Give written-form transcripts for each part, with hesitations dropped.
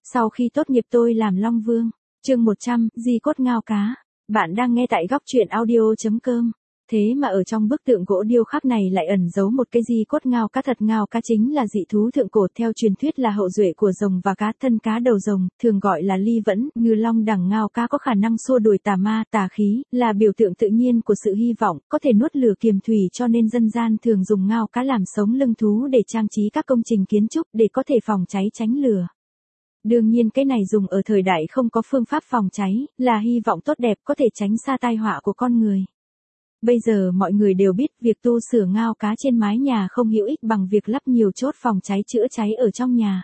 Sau khi tốt nghiệp tôi làm Long Vương. Chương 100, di cốt ngao cá. Bạn đang nghe tại góc truyện audio.com. Thế mà ở trong bức tượng gỗ điêu khắc này lại ẩn giấu một cái di cốt ngao cá thật. Ngao cá chính là dị thú thượng cổ, theo truyền thuyết là hậu duệ của rồng và cá. Thân cá đầu rồng, thường gọi là ly vẫn, ngư long đẳng. Ngao cá có khả năng xua đuổi tà ma, tà khí, là biểu tượng tự nhiên của sự hy vọng, có thể nuốt lửa kiềm thủy, cho nên dân gian thường dùng ngao cá làm sống lưng thú để trang trí các công trình kiến trúc để có thể phòng cháy tránh lửa. Đương nhiên cái này dùng ở thời đại không có phương pháp phòng cháy, là hy vọng tốt đẹp có thể tránh xa tai họa của con người. Bây giờ mọi người đều biết việc tu sửa ngao cá trên mái nhà không hữu ích bằng việc lắp nhiều chốt phòng cháy chữa cháy ở trong nhà.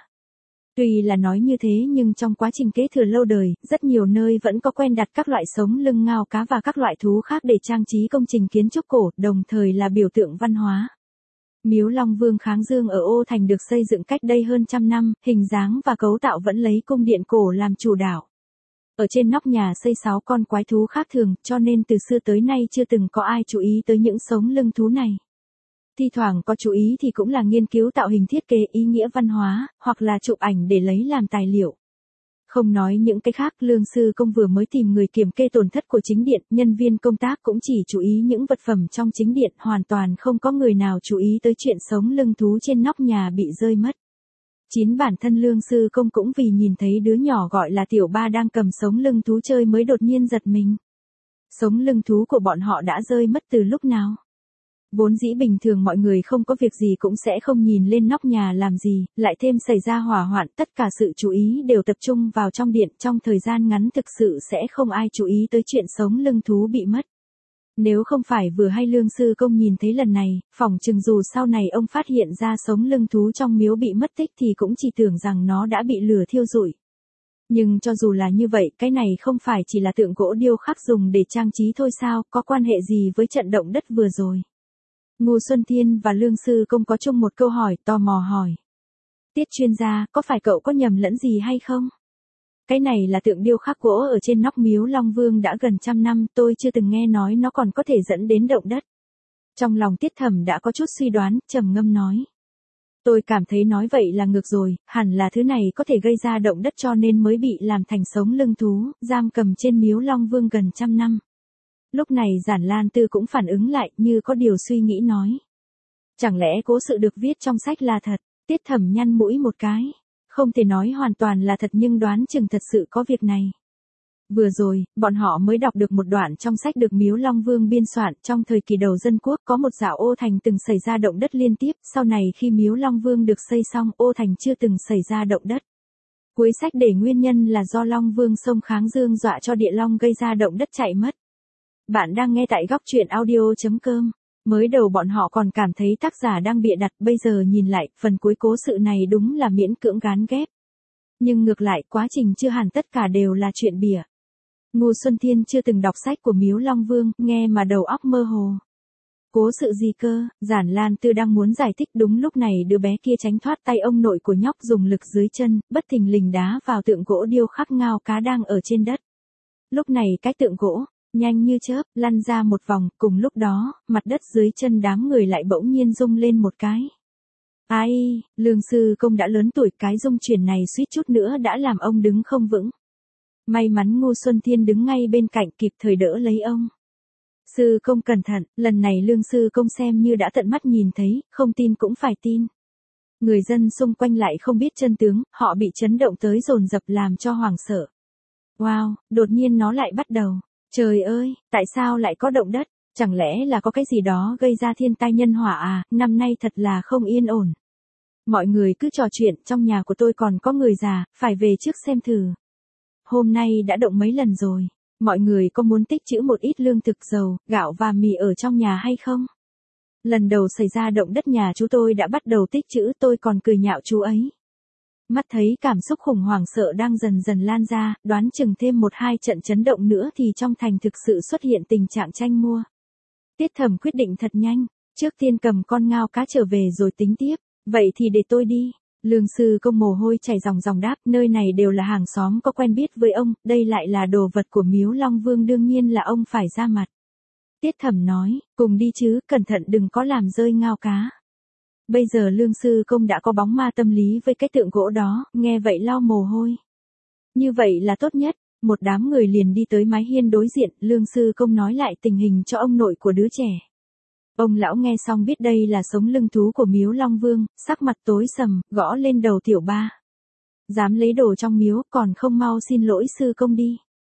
Tuy là nói như thế nhưng trong quá trình kế thừa lâu đời, rất nhiều nơi vẫn có quen đặt các loại sống lưng ngao cá và các loại thú khác để trang trí công trình kiến trúc cổ, đồng thời là biểu tượng văn hóa. Miếu Long Vương Kháng Dương ở Ô Thành được xây dựng cách đây hơn 100 năm, hình dáng và cấu tạo vẫn lấy cung điện cổ làm chủ đạo. Ở trên nóc nhà xây 6 con quái thú khác thường, cho nên từ xưa tới nay chưa từng có ai chú ý tới những sống lưng thú này. Thi thoảng có chú ý thì cũng là nghiên cứu tạo hình thiết kế ý nghĩa văn hóa, hoặc là chụp ảnh để lấy làm tài liệu. Không nói những cái khác, Lương Sư Công vừa mới tìm người kiểm kê tổn thất của chính điện, nhân viên công tác cũng chỉ chú ý những vật phẩm trong chính điện, hoàn toàn không có người nào chú ý tới chuyện sống lưng thú trên nóc nhà bị rơi mất. Chính bản thân Lương Sư Công cũng vì nhìn thấy đứa nhỏ gọi là Tiểu Ba đang cầm sống lưng thú chơi mới đột nhiên giật mình. Sống lưng thú của bọn họ đã rơi mất từ lúc nào? Vốn dĩ bình thường mọi người không có việc gì cũng sẽ không nhìn lên nóc nhà làm gì, lại thêm xảy ra hỏa hoạn, tất cả sự chú ý đều tập trung vào trong điện, trong thời gian ngắn thực sự sẽ không ai chú ý tới chuyện sống lưng thú bị mất. Nếu không phải vừa hay Lương Sư Công nhìn thấy lần này, phỏng chừng dù sau này ông phát hiện ra sống lưng thú trong miếu bị mất tích thì cũng chỉ tưởng rằng nó đã bị lửa thiêu rụi. Nhưng cho dù là như vậy, cái này không phải chỉ là tượng gỗ điêu khắc dùng để trang trí thôi sao, có quan hệ gì với trận động đất vừa rồi? Ngô Xuân Thiên và Lương Sư Công có chung một câu hỏi, tò mò hỏi. Tiết chuyên gia, có phải cậu có nhầm lẫn gì hay không? Cái này là tượng điêu khắc gỗ ở trên nóc miếu Long Vương đã gần 100 năm, tôi chưa từng nghe nói nó còn có thể dẫn đến động đất. Trong lòng Tiết Thẩm đã có chút suy đoán, trầm ngâm nói. Tôi cảm thấy nói vậy là ngược rồi, hẳn là thứ này có thể gây ra động đất cho nên mới bị làm thành sống lưng thú, giam cầm trên miếu Long Vương gần 100 năm. Lúc này Giản Lan Tư cũng phản ứng lại, như có điều suy nghĩ nói. Chẳng lẽ cố sự được viết trong sách là thật? Tiết Thẩm nhăn mũi một cái. Không thể nói hoàn toàn là thật nhưng đoán chừng thật sự có việc này. Vừa rồi, bọn họ mới đọc được một đoạn trong sách được miếu Long Vương biên soạn. Trong thời kỳ đầu dân quốc có một dạo Ô Thành từng xảy ra động đất liên tiếp. Sau này khi miếu Long Vương được xây xong, Ô Thành chưa từng xảy ra động đất. Cuối sách để nguyên nhân là do Long Vương sông Kháng Dương dọa cho địa long gây ra động đất chạy mất. Bạn đang nghe tại góc truyện audio.com. Mới đầu bọn họ còn cảm thấy tác giả đang bịa đặt, bây giờ nhìn lại, phần cuối cố sự này đúng là miễn cưỡng gán ghép. Nhưng ngược lại, quá trình chưa hẳn tất cả đều là chuyện bịa. Ngô Xuân Thiên chưa từng đọc sách của miếu Long Vương, nghe mà đầu óc mơ hồ. Cố sự gì cơ? Giản Lan Tư đang muốn giải thích, đúng lúc này đứa bé kia tránh thoát tay ông nội của nhóc dùng lực dưới chân, bất thình lình đá vào tượng gỗ điêu khắc ngao cá đang ở trên đất. Lúc này cái tượng gỗ nhanh như chớp, lăn ra một vòng, cùng lúc đó, mặt đất dưới chân đám người lại bỗng nhiên rung lên một cái. Ai, Lương Sư Công đã lớn tuổi, cái rung chuyển này suýt chút nữa đã làm ông đứng không vững. May mắn Ngô Xuân Thiên đứng ngay bên cạnh kịp thời đỡ lấy ông. Sư Công cẩn thận, lần này Lương Sư Công xem như đã tận mắt nhìn thấy, không tin cũng phải tin. Người dân xung quanh lại không biết chân tướng, họ bị chấn động tới dồn dập làm cho hoảng sợ. Wow, đột nhiên nó lại bắt đầu. Trời ơi, tại sao lại có động đất? Chẳng lẽ là có cái gì đó gây ra thiên tai nhân họa à? Năm nay thật là không yên ổn. Mọi người cứ trò chuyện, trong nhà của tôi còn có người già, phải về trước xem thử. Hôm nay đã động mấy lần rồi. Mọi người có muốn tích trữ một ít lương thực, dầu, gạo và mì ở trong nhà hay không? Lần đầu xảy ra động đất nhà chú tôi đã bắt đầu tích trữ, tôi còn cười nhạo chú ấy. Mắt thấy cảm xúc khủng hoảng sợ đang dần dần lan ra, đoán chừng thêm 1-2 trận chấn động nữa thì trong thành thực sự xuất hiện tình trạng tranh mua. Tiết Thẩm quyết định thật nhanh, trước tiên cầm con ngao cá trở về rồi tính tiếp, vậy thì để tôi đi. Lương Sư Công mồ hôi chảy ròng ròng đáp, nơi này đều là hàng xóm có quen biết với ông, đây lại là đồ vật của miếu Long Vương, đương nhiên là ông phải ra mặt. Tiết Thẩm nói, cùng đi chứ, cẩn thận đừng có làm rơi ngao cá. Bây giờ Lương Sư Công đã có bóng ma tâm lý với cái tượng gỗ đó, nghe vậy lau mồ hôi. Như vậy là tốt nhất. Một đám người liền đi tới mái hiên đối diện, Lương Sư Công nói lại tình hình cho ông nội của đứa trẻ. Ông lão nghe xong biết đây là sống lưng thú của Miếu Long Vương, sắc mặt tối sầm, gõ lên đầu Tiểu Ba. Dám lấy đồ trong miếu, còn không mau xin lỗi Sư Công đi.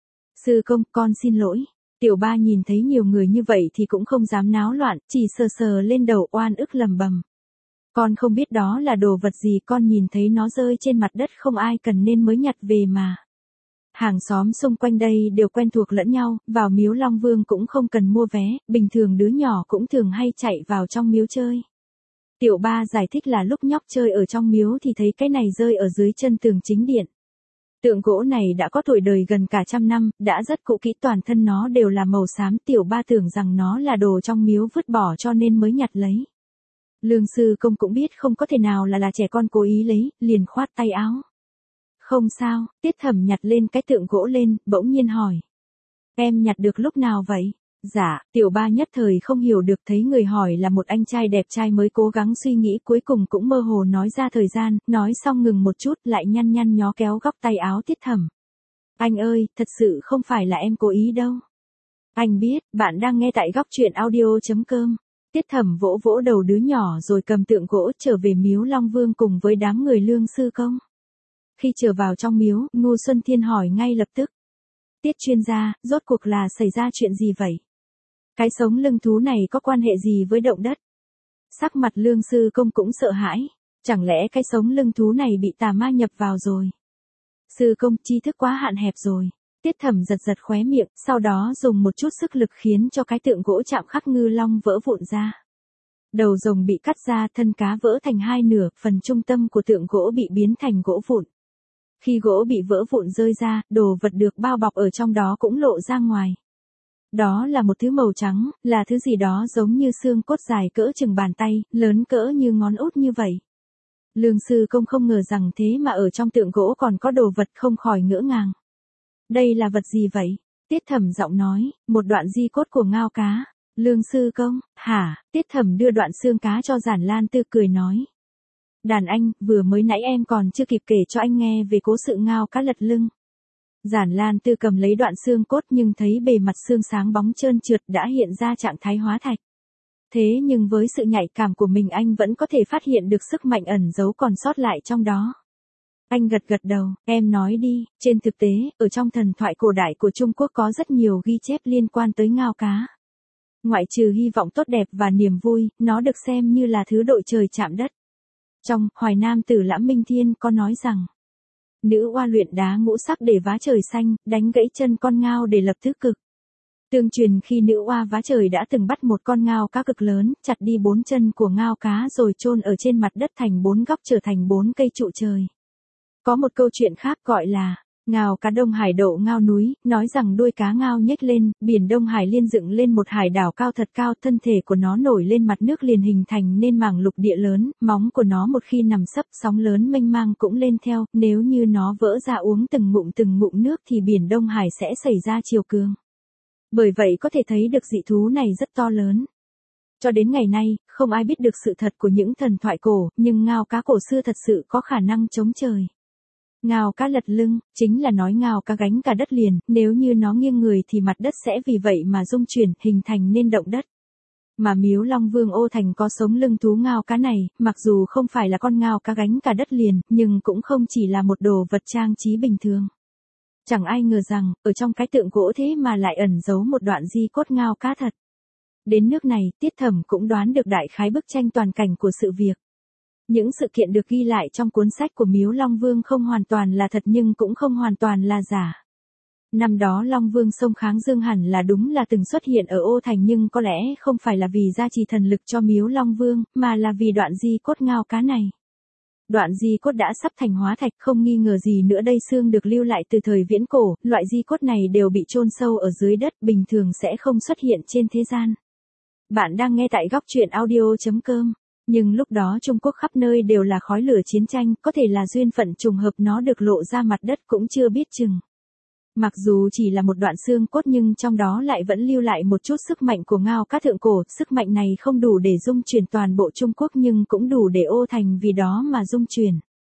Sư Công, con xin lỗi. Tiểu Ba nhìn thấy nhiều người như vậy thì cũng không dám náo loạn, chỉ sờ sờ lên đầu oan ức lầm bầm. Con không biết đó là đồ vật gì, con nhìn thấy nó rơi trên mặt đất không ai cần nên mới nhặt về mà. Hàng xóm xung quanh đây đều quen thuộc lẫn nhau, vào Miếu Long Vương cũng không cần mua vé, bình thường đứa nhỏ cũng thường hay chạy vào trong miếu chơi. Tiểu Ba giải thích là lúc nhóc chơi ở trong miếu thì thấy cái này rơi ở dưới chân tường chính điện. Tượng gỗ này đã có tuổi đời gần cả 100 năm, đã rất cũ kỹ, toàn thân nó đều là màu xám. Tiểu Ba tưởng rằng nó là đồ trong miếu vứt bỏ cho nên mới nhặt lấy. Lương Sư Công cũng biết không có thể nào là trẻ con cố ý lấy, liền khoát tay áo. Không sao, Tiết Thẩm nhặt lên cái tượng gỗ lên, bỗng nhiên hỏi. Em nhặt được lúc nào vậy? Dạ, Tiểu Ba nhất thời không hiểu được, thấy người hỏi là một anh trai đẹp trai mới cố gắng suy nghĩ, cuối cùng cũng mơ hồ nói ra thời gian, nói xong ngừng một chút lại nhăn nhăn nhó kéo góc tay áo Tiết Thẩm. Anh ơi, thật sự không phải là em cố ý đâu. Anh biết, bạn đang nghe tại góc truyện audio.com. Tiết Thẩm vỗ vỗ đầu đứa nhỏ rồi cầm tượng gỗ trở về Miếu Long Vương cùng với đám người Lương Sư Công. Khi trở vào trong miếu, Ngô Xuân Thiên hỏi ngay lập tức. Tiết chuyên gia, rốt cuộc là xảy ra chuyện gì vậy? Cái sống lưng thú này có quan hệ gì với động đất? Sắc mặt Lương Sư Công cũng sợ hãi. Chẳng lẽ cái sống lưng thú này bị tà ma nhập vào rồi? Sư Công, tri thức quá hạn hẹp rồi. Tiết Thẩm giật giật khóe miệng, sau đó dùng một chút sức lực khiến cho cái tượng gỗ chạm khắc ngư long vỡ vụn ra. Đầu rồng bị cắt ra, thân cá vỡ thành hai nửa, phần trung tâm của tượng gỗ bị biến thành gỗ vụn. Khi gỗ bị vỡ vụn rơi ra, đồ vật được bao bọc ở trong đó cũng lộ ra ngoài. Đó là một thứ màu trắng, là thứ gì đó giống như xương cốt dài cỡ chừng bàn tay, lớn cỡ như ngón út như vậy. Lương Sư Công không ngờ rằng thế mà ở trong tượng gỗ còn có đồ vật, không khỏi ngỡ ngàng. Đây là vật gì vậy? Tiết Thẩm giọng nói, một đoạn di cốt của ngao cá. Lương Sư Công, hả? Tiết Thẩm đưa đoạn xương cá cho Giản Lan Tư cười nói. Đàn anh, vừa mới nãy em còn chưa kịp kể cho anh nghe về cố sự ngao cá lật lưng. Giản Lan Tư cầm lấy đoạn xương cốt nhưng thấy bề mặt xương sáng bóng trơn trượt đã hiện ra trạng thái hóa thạch. Thế nhưng với sự nhạy cảm của mình anh vẫn có thể phát hiện được sức mạnh ẩn giấu còn sót lại trong đó. Anh gật gật đầu, em nói đi, trên thực tế, ở trong thần thoại cổ đại của Trung Quốc có rất nhiều ghi chép liên quan tới ngao cá. Ngoại trừ hy vọng tốt đẹp và niềm vui, nó được xem như là thứ đội trời chạm đất. Trong Hoài Nam Tử Lãm Minh Thiên có nói rằng, nữ oa luyện đá ngũ sắc để vá trời xanh, đánh gãy chân con ngao để lập tứ cực. Tương truyền khi nữ oa vá trời đã từng bắt một con ngao cá cực lớn, chặt đi 4 chân của ngao cá rồi chôn ở trên mặt đất thành 4 góc trở thành 4 cây trụ trời. Có một câu chuyện khác gọi là ngao cá Đông Hải độ ngao núi, nói rằng đuôi cá ngao nhếch lên, biển Đông Hải liên dựng lên một hải đảo cao thật cao, thân thể của nó nổi lên mặt nước liền hình thành nên mảng lục địa lớn, móng của nó một khi nằm sấp sóng lớn mênh mang cũng lên theo, nếu như nó vỡ ra uống từng ngụm nước thì biển Đông Hải sẽ xảy ra triều cường. Bởi vậy có thể thấy được dị thú này rất to lớn. Cho đến ngày nay, không ai biết được sự thật của những thần thoại cổ, nhưng ngao cá cổ xưa thật sự có khả năng chống trời. Ngao cá lật lưng, chính là nói ngao cá gánh cả đất liền, nếu như nó nghiêng người thì mặt đất sẽ vì vậy mà rung chuyển, hình thành nên động đất. Mà Miếu Long Vương Ô Thành có sống lưng thú ngao cá này, mặc dù không phải là con ngao cá gánh cả đất liền, nhưng cũng không chỉ là một đồ vật trang trí bình thường. Chẳng ai ngờ rằng, ở trong cái tượng gỗ thế mà lại ẩn giấu một đoạn di cốt ngao cá thật. Đến nước này, Tiết Thẩm cũng đoán được đại khái bức tranh toàn cảnh của sự việc. Những sự kiện được ghi lại trong cuốn sách của Miếu Long Vương không hoàn toàn là thật nhưng cũng không hoàn toàn là giả. Năm đó Long Vương Sông Kháng Dương hẳn là đúng là từng xuất hiện ở Ô Thành nhưng có lẽ không phải là vì gia trì thần lực cho Miếu Long Vương, mà là vì đoạn di cốt ngao cá này. Đoạn di cốt đã sắp thành hóa thạch, không nghi ngờ gì nữa đây xương được lưu lại từ thời viễn cổ, loại di cốt này đều bị chôn sâu ở dưới đất, bình thường sẽ không xuất hiện trên thế gian. Bạn đang nghe tại góc truyện audio.com. Nhưng lúc đó Trung Quốc khắp nơi đều là khói lửa chiến tranh, có thể là duyên phận trùng hợp nó được lộ ra mặt đất cũng chưa biết chừng. Mặc dù chỉ là một đoạn xương cốt nhưng trong đó lại vẫn lưu lại một chút sức mạnh của ngao cá thượng cổ, sức mạnh này không đủ để dung chuyển toàn bộ Trung Quốc nhưng cũng đủ để Ô Thành vì đó mà dung chuyển.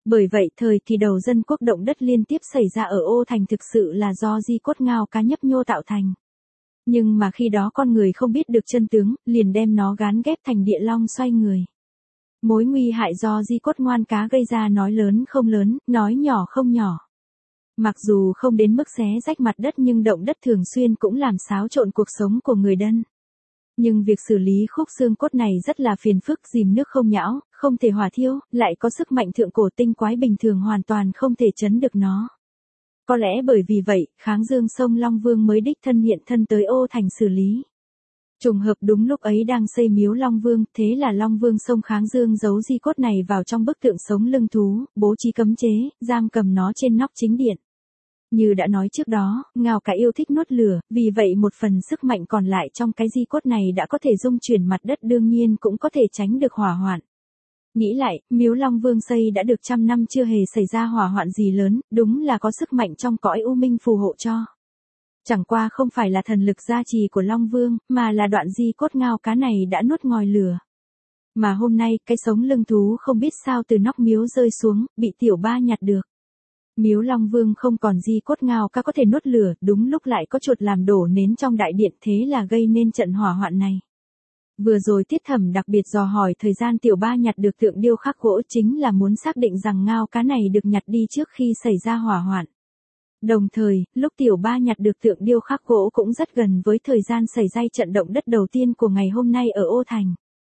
Bởi vậy thời kỳ đầu dân quốc động đất liên tiếp xảy ra ở Ô Thành thực sự là do di cốt ngao cá nhấp nhô tạo thành. Nhưng mà khi đó con người không biết được chân tướng, liền đem nó gán ghép thành địa long xoay người. Mối nguy hại do di cốt ngoan cá gây ra nói lớn không lớn, nói nhỏ không nhỏ. Mặc dù không đến mức xé rách mặt đất nhưng động đất thường xuyên cũng làm xáo trộn cuộc sống của người dân. Nhưng việc xử lý khúc xương cốt này rất là phiền phức, dìm nước không nhão, không thể hỏa thiêu, lại có sức mạnh thượng cổ tinh quái bình thường hoàn toàn không thể chấn được nó. Có lẽ bởi vì vậy, Kháng Dương sông Long Vương mới đích thân hiện thân tới Ô Thành xử lý. Trùng hợp đúng lúc ấy đang xây miếu Long Vương, thế là Long Vương sông Kháng Dương giấu di cốt này vào trong bức tượng sống lưng thú, bố trí cấm chế, giam cầm nó trên nóc chính điện. Như đã nói trước đó, ngao cá yêu thích nuốt lửa, vì vậy một phần sức mạnh còn lại trong cái di cốt này đã có thể dung chuyển mặt đất, đương nhiên cũng có thể tránh được hỏa hoạn. Nghĩ lại, miếu Long Vương xây đã được 100 năm chưa hề xảy ra hỏa hoạn gì lớn, đúng là có sức mạnh trong cõi u minh phù hộ cho. Chẳng qua không phải là thần lực gia trì của Long Vương, mà là đoạn di cốt ngao cá này đã nuốt ngòi lửa. Mà hôm nay, cái sống lưng thú không biết sao từ nóc miếu rơi xuống, bị tiểu ba nhặt được. Miếu Long Vương không còn di cốt ngao cá có thể nuốt lửa, đúng lúc lại có chuột làm đổ nến trong đại điện, thế là gây nên trận hỏa hoạn này. Vừa rồi Tiết Thẩm đặc biệt dò hỏi thời gian tiểu ba nhặt được tượng điêu khắc gỗ chính là muốn xác định rằng ngao cá này được nhặt đi trước khi xảy ra hỏa hoạn. Đồng thời, lúc tiểu ba nhặt được tượng điêu khắc gỗ cũng rất gần với thời gian xảy ra trận động đất đầu tiên của ngày hôm nay ở Ô Thành.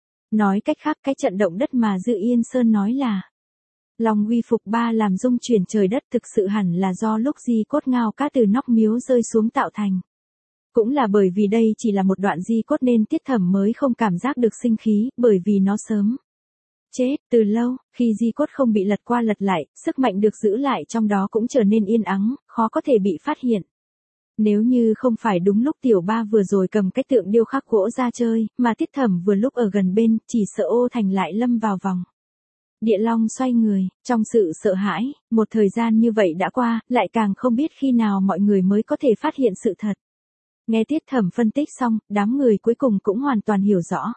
Nói cách khác, cái trận động đất mà Dư Yên Sơn nói là Long Uy Phục Ba làm rung chuyển trời đất thực sự hẳn là do lúc di cốt ngao cá từ nóc miếu rơi xuống tạo thành. Cũng là bởi vì đây chỉ là một đoạn di cốt nên Tiết Thẩm mới không cảm giác được sinh khí, bởi vì nó sớm chết từ lâu, khi di cốt không bị lật qua lật lại, sức mạnh được giữ lại trong đó cũng trở nên yên ắng, khó có thể bị phát hiện. Nếu như không phải đúng lúc tiểu ba vừa rồi cầm cái tượng điêu khắc gỗ ra chơi, mà Tiết Thẩm vừa lúc ở gần bên, chỉ sợ Ô Thành lại lâm vào vòng địa long xoay người. Trong sự sợ hãi, một thời gian như vậy đã qua, lại càng không biết khi nào mọi người mới có thể phát hiện sự thật. Nghe Tiết Thẩm phân tích xong, đám người cuối cùng cũng hoàn toàn hiểu rõ.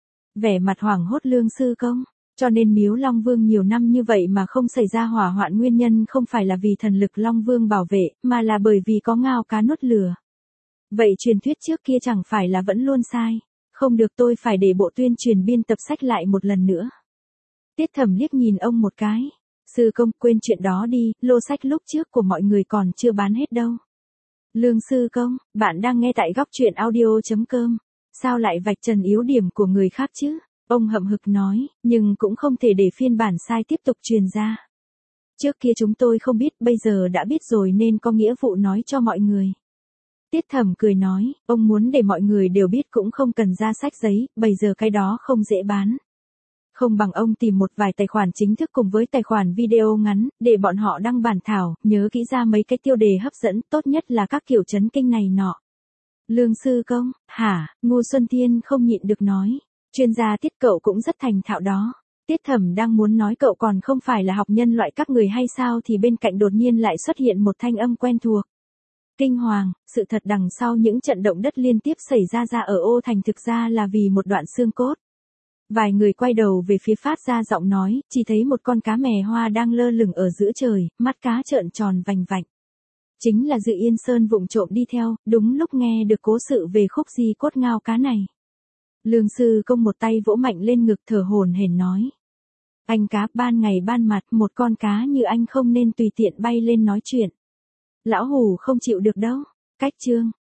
Vẻ mặt hoảng hốt Lương Sư Công, cho nên miếu Long Vương nhiều năm như vậy mà không xảy ra hỏa hoạn, nguyên nhân không phải là vì thần lực Long Vương bảo vệ, mà là bởi vì có ngao cá nuốt lửa. Vậy truyền thuyết trước kia chẳng phải là vẫn luôn sai, không được, tôi phải để bộ tuyên truyền biên tập sách lại một lần nữa. Tiết Thẩm liếc nhìn ông một cái. Sư Công, quên chuyện đó đi, lô sách lúc trước của mọi người còn chưa bán hết đâu. Lương Sư Công, bạn đang nghe tại góc truyện audio.com. Sao lại vạch trần yếu điểm của người khác chứ? Ông hậm hực nói, nhưng cũng không thể để phiên bản sai tiếp tục truyền ra. Trước kia chúng tôi không biết, bây giờ đã biết rồi nên có nghĩa vụ nói cho mọi người. Tiết Thẩm cười nói, ông muốn để mọi người đều biết cũng không cần ra sách giấy, bây giờ cái đó không dễ bán. Không bằng ông tìm một vài tài khoản chính thức cùng với tài khoản video ngắn, để bọn họ đăng bản thảo, nhớ kỹ ra mấy cái tiêu đề hấp dẫn, tốt nhất là các kiểu chấn kinh này nọ. Lương Sư Công, hả? Ngô Xuân Thiên không nhịn được nói. Chuyên gia Tiết cậu cũng rất thành thạo đó. Tiết Thẩm đang muốn nói cậu còn không phải là học nhân loại các người hay sao thì bên cạnh đột nhiên lại xuất hiện một thanh âm quen thuộc. Kinh hoàng, sự thật đằng sau những trận động đất liên tiếp xảy ra ở Ô Thành thực ra là vì một đoạn xương cốt. Vài người quay đầu về phía phát ra giọng nói, chỉ thấy một con cá mè hoa đang lơ lửng ở giữa trời, mắt cá trợn tròn vành vạnh. Chính là Dự Yên Sơn vụng trộm đi theo, đúng lúc nghe được cố sự về khúc di cốt ngao cá này. Lương Sư Công một tay vỗ mạnh lên ngực thở hổn hển nói. Anh cá, ban ngày ban mặt, một con cá như anh không nên tùy tiện bay lên nói chuyện. Lão Hủ không chịu được đâu. Cách chương.